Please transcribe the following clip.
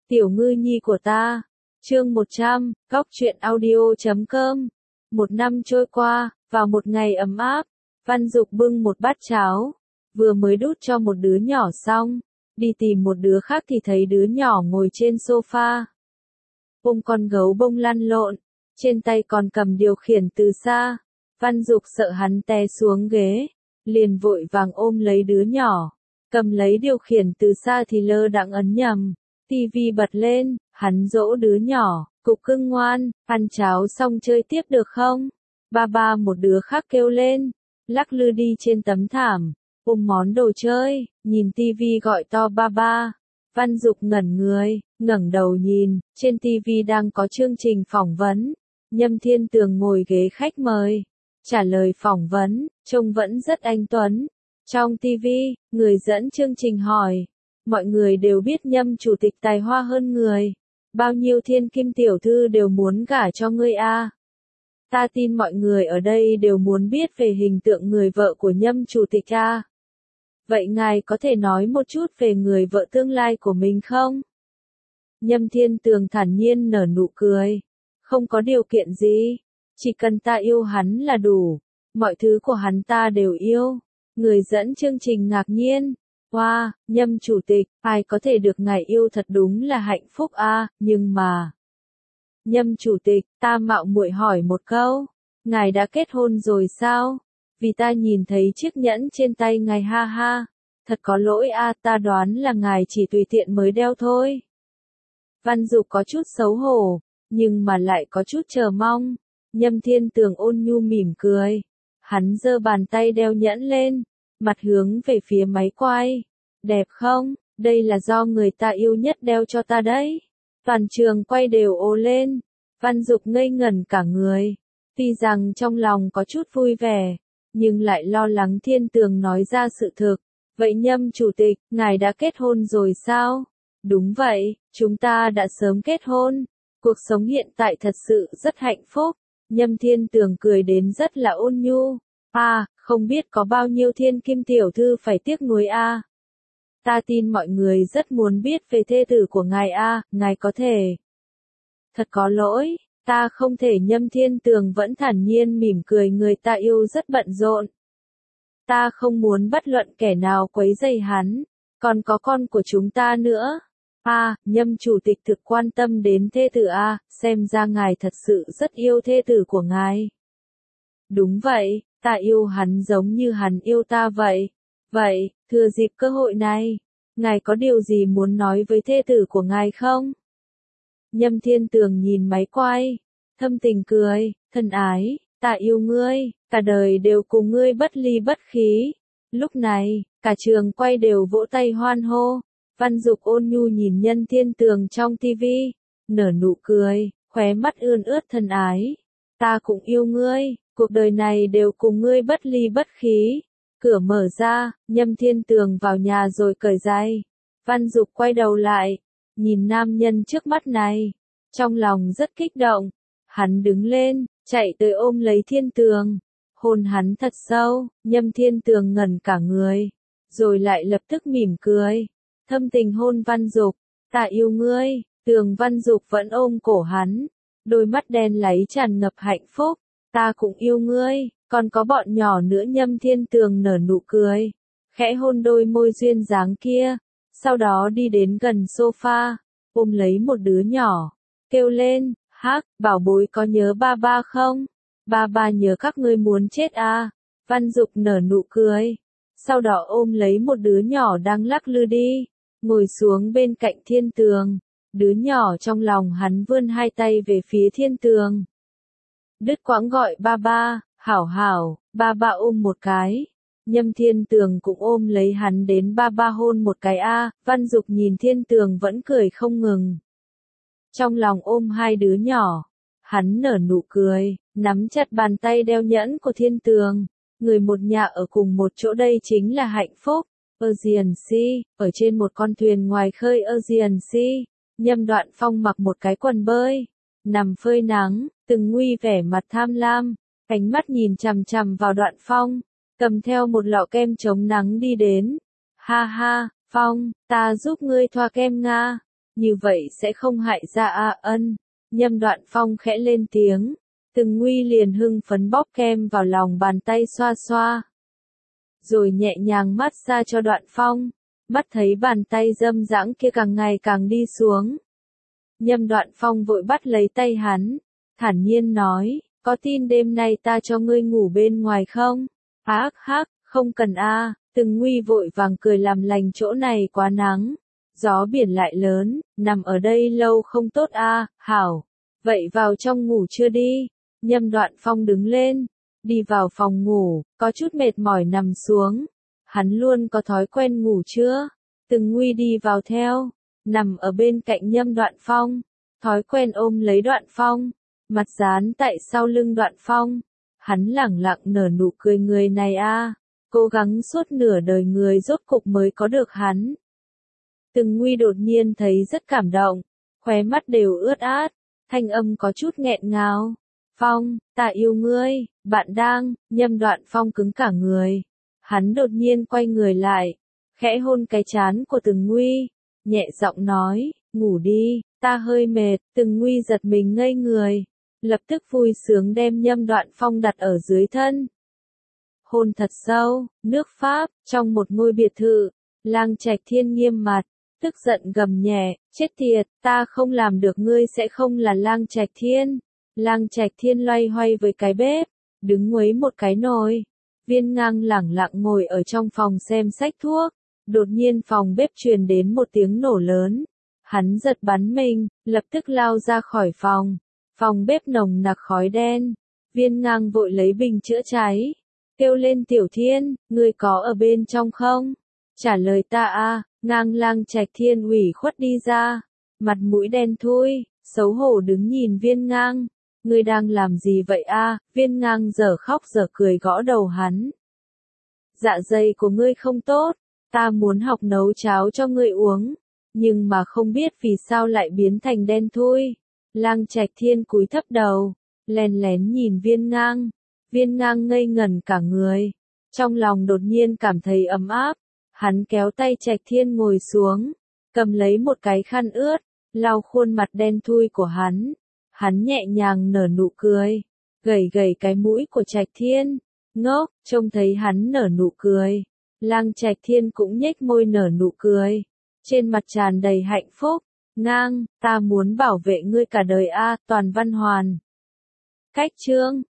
Tiểu ngư nhi của ta. Chương 100, Góc truyện audio.com. Một năm trôi qua, vào một ngày ấm áp, Văn Dục bưng một bát cháo, vừa mới đút cho một đứa nhỏ xong, đi tìm một đứa khác thì thấy đứa nhỏ ngồi trên sofa. Ôm con gấu bông lăn lộn, trên tay còn cầm điều khiển từ xa. Văn Dục sợ hắn té xuống ghế, liền vội vàng ôm lấy đứa nhỏ, cầm lấy điều khiển từ xa thì lơ đãng ấn nhầm. Tivi bật lên, hắn dỗ đứa nhỏ, cục cưng ngoan, ăn cháo xong chơi tiếp được không? Ba một đứa khác kêu lên, lắc lư đi trên tấm thảm, ôm món đồ chơi, nhìn tivi gọi to ba. Văn Dục ngẩn người, ngẩng đầu nhìn, trên tivi đang có chương trình phỏng vấn. Nhâm Thiên Tường ngồi ghế khách mời, trả lời phỏng vấn, trông vẫn rất anh tuấn. Trong tivi, người dẫn chương trình hỏi, mọi người đều biết Nhâm chủ tịch tài hoa hơn người, bao nhiêu thiên kim tiểu thư đều muốn gả cho ngươi a. Ta tin mọi người ở đây đều muốn biết về hình tượng người vợ của Nhâm chủ tịch a. Vậy ngài có thể nói một chút về người vợ tương lai của mình không? Nhâm Thiên Tường thản nhiên nở nụ cười, không có điều kiện gì, chỉ cần ta yêu hắn là đủ, mọi thứ của hắn ta đều yêu. Người dẫn chương trình ngạc nhiên, wow, Nhâm chủ tịch, ai có thể được ngài yêu thật đúng là hạnh phúc a, nhưng mà... Nhâm chủ tịch, ta mạo muội hỏi một câu, ngài đã kết hôn rồi sao? Vì ta nhìn thấy chiếc nhẫn trên tay ngài ha ha, thật có lỗi a, ta đoán là ngài chỉ tùy tiện mới đeo thôi. Văn Dục có chút xấu hổ, nhưng mà lại có chút chờ mong. Nhâm Thiên Tường ôn nhu mỉm cười, hắn giơ bàn tay đeo nhẫn lên, mặt hướng về phía máy quay. Đẹp không? Đây là do người ta yêu nhất đeo cho ta đấy. Toàn trường quay đều ồ lên. Văn Dục ngây ngẩn cả người. Tuy rằng trong lòng có chút vui vẻ, nhưng lại lo lắng Thiên Tường nói ra sự thực. Vậy Nhâm chủ tịch, ngài đã kết hôn rồi sao? Đúng vậy, chúng ta đã sớm kết hôn. Cuộc sống hiện tại thật sự rất hạnh phúc. Nhâm Thiên Tường cười đến rất là ôn nhu. Không biết có bao nhiêu thiên kim tiểu thư phải tiếc nuối a. Ta tin mọi người rất muốn biết về thê tử của ngài a, ngài có thể. Thật có lỗi, ta không thể. Nhâm Thiên Tường vẫn thản nhiên mỉm cười, người ta yêu rất bận rộn. Ta không muốn bất luận kẻ nào quấy rầy hắn, còn có con của chúng ta nữa. Nhâm chủ tịch thực quan tâm đến thê tử a, xem ra ngài thật sự rất yêu thê tử của ngài. Đúng vậy, ta yêu hắn giống như hắn yêu ta vậy. Vậy, thừa dịp cơ hội này, ngài có điều gì muốn nói với thê tử của ngài không? Nhâm Thiên Tường nhìn máy quay, thâm tình cười, thân ái, ta yêu ngươi, cả đời đều cùng ngươi bất ly bất khí. Lúc này, cả trường quay đều vỗ tay hoan hô. Văn Dục ôn nhu nhìn Nhâm Thiên Tường trong tivi, nở nụ cười, khóe mắt ươn ướt, thân ái. Ta cũng yêu ngươi, cuộc đời này đều cùng ngươi bất ly bất khí. Cửa mở ra, Nhâm Thiên Tường vào nhà rồi cởi giày. Văn Dục quay đầu lại, nhìn nam nhân trước mắt này, trong lòng rất kích động. Hắn đứng lên, chạy tới ôm lấy Thiên Tường, hôn hắn thật sâu. Nhâm Thiên Tường ngẩn cả người, rồi lại lập tức mỉm cười, thâm tình hôn Văn Dục. Ta yêu ngươi. Tường. Văn Dục vẫn ôm cổ hắn, đôi mắt đen láy tràn ngập hạnh phúc. Ta cũng yêu ngươi, còn có bọn nhỏ nữa. Nhâm Thiên Tường nở nụ cười, khẽ hôn đôi môi duyên dáng kia, sau đó đi đến gần sofa, ôm lấy một đứa nhỏ, kêu lên, bảo bối có nhớ ba không? Ba nhớ các ngươi muốn chết à? Văn Dục nở nụ cười, sau đó ôm lấy một đứa nhỏ đang lắc lư đi, ngồi xuống bên cạnh Thiên Tường. Đứa nhỏ trong lòng hắn vươn hai tay về phía Thiên Tường, đứt quãng gọi ba, hảo, ba ôm một cái. Nhâm Thiên Tường cũng ôm lấy hắn đến ba hôn một cái a. Văn Dục nhìn Thiên Tường vẫn cười không ngừng, trong lòng ôm hai đứa nhỏ, hắn nở nụ cười, nắm chặt bàn tay đeo nhẫn của Thiên Tường. Người một nhà ở cùng một chỗ đây chính là hạnh phúc. Ocean Sea, ở trên một con thuyền ngoài khơi Ocean Sea, Nhâm Đoạn Phong mặc một cái quần bơi, nằm phơi nắng, từng nguy vẻ mặt tham lam, ánh mắt nhìn chằm chằm vào Đoạn Phong, cầm theo một lọ kem chống nắng đi đến. Ha ha, Phong, ta giúp ngươi thoa kem nga. như vậy sẽ không hại ra a ân. Nhâm Đoạn Phong khẽ lên tiếng, Từng Nguy liền hưng phấn bóp kem vào lòng bàn tay xoa xoa. Rồi nhẹ nhàng mát xa cho Đoạn Phong, mắt thấy bàn tay dâm dãng kia càng ngày càng đi xuống. Nhâm Đoạn Phong vội bắt lấy tay hắn, thản nhiên nói, có tin đêm nay ta cho ngươi ngủ bên ngoài không? Hắc hắc, không cần a. Từng Nguy vội vàng cười làm lành, chỗ này quá nắng, gió biển lại lớn, nằm ở đây lâu không tốt a. Hảo, vậy vào trong ngủ chưa đi? Nhâm Đoạn Phong đứng lên, đi vào phòng ngủ, có chút mệt mỏi nằm xuống. Hắn luôn có thói quen ngủ trưa. Từng Nguy đi vào theo, nằm ở bên cạnh Nhâm Đoạn Phong, thói quen ôm lấy Đoạn Phong, mặt dán tại sau lưng Đoạn Phong. Hắn lẳng lặng nở nụ cười, người này a, cố gắng suốt nửa đời người rốt cục mới có được hắn. Từng Nguy đột nhiên thấy rất cảm động, khóe mắt đều ướt át, thanh âm có chút nghẹn ngào. Phong, ta yêu ngươi, bạn đang. Nhâm Đoạn Phong cứng cả người. Hắn đột nhiên quay người lại, khẽ hôn cái trán của Từng Nguy, nhẹ giọng nói, ngủ đi, ta hơi mệt. Từng Nguy giật mình ngây người, lập tức vui sướng đem Nhâm Đoạn Phong đặt ở dưới thân. Hôn thật sâu, nước Pháp, trong một ngôi biệt thự, Lang Trạch Thiên nghiêm mặt, tức giận gầm nhẹ, chết tiệt, ta không làm được ngươi sẽ không là Lang Trạch Thiên. Lang Trạch Thiên loay hoay với cái bếp, đứng nguấy một cái nồi. Viên Ngang lẳng lặng ngồi ở trong phòng xem sách thuốc, đột nhiên phòng bếp truyền đến một tiếng nổ lớn. Hắn giật bắn mình, lập tức lao ra khỏi phòng. Phòng bếp nồng nặc khói đen. Viên Ngang vội lấy bình chữa cháy, kêu lên Tiểu Thiên, ngươi có ở bên trong không? Trả lời ta a. Ngang. Lang Trạch Thiên ủy khuất đi ra, mặt mũi đen thui, xấu hổ đứng nhìn Viên Ngang. Ngươi đang làm gì vậy a? Viên Ngang dở khóc dở cười gõ đầu hắn. Dạ dày của ngươi không tốt, ta muốn học nấu cháo cho ngươi uống, nhưng mà không biết vì sao lại biến thành đen thui. Lang Trạch Thiên cúi thấp đầu, lén lén nhìn Viên Ngang. Viên Ngang ngây ngẩn cả người, trong lòng đột nhiên cảm thấy ấm áp. Hắn kéo tay Trạch Thiên ngồi xuống, cầm lấy một cái khăn ướt, lau khuôn mặt đen thui của hắn. Hắn nhẹ nhàng nở nụ cười, gẩy gẩy cái mũi của Trạch Thiên. Ngốc, trông thấy hắn nở nụ cười, Lang Trạch Thiên cũng nhếch môi nở nụ cười, trên mặt tràn đầy hạnh phúc. Ngang, ta muốn bảo vệ ngươi cả đời a. Toàn văn hoàn. Cách chương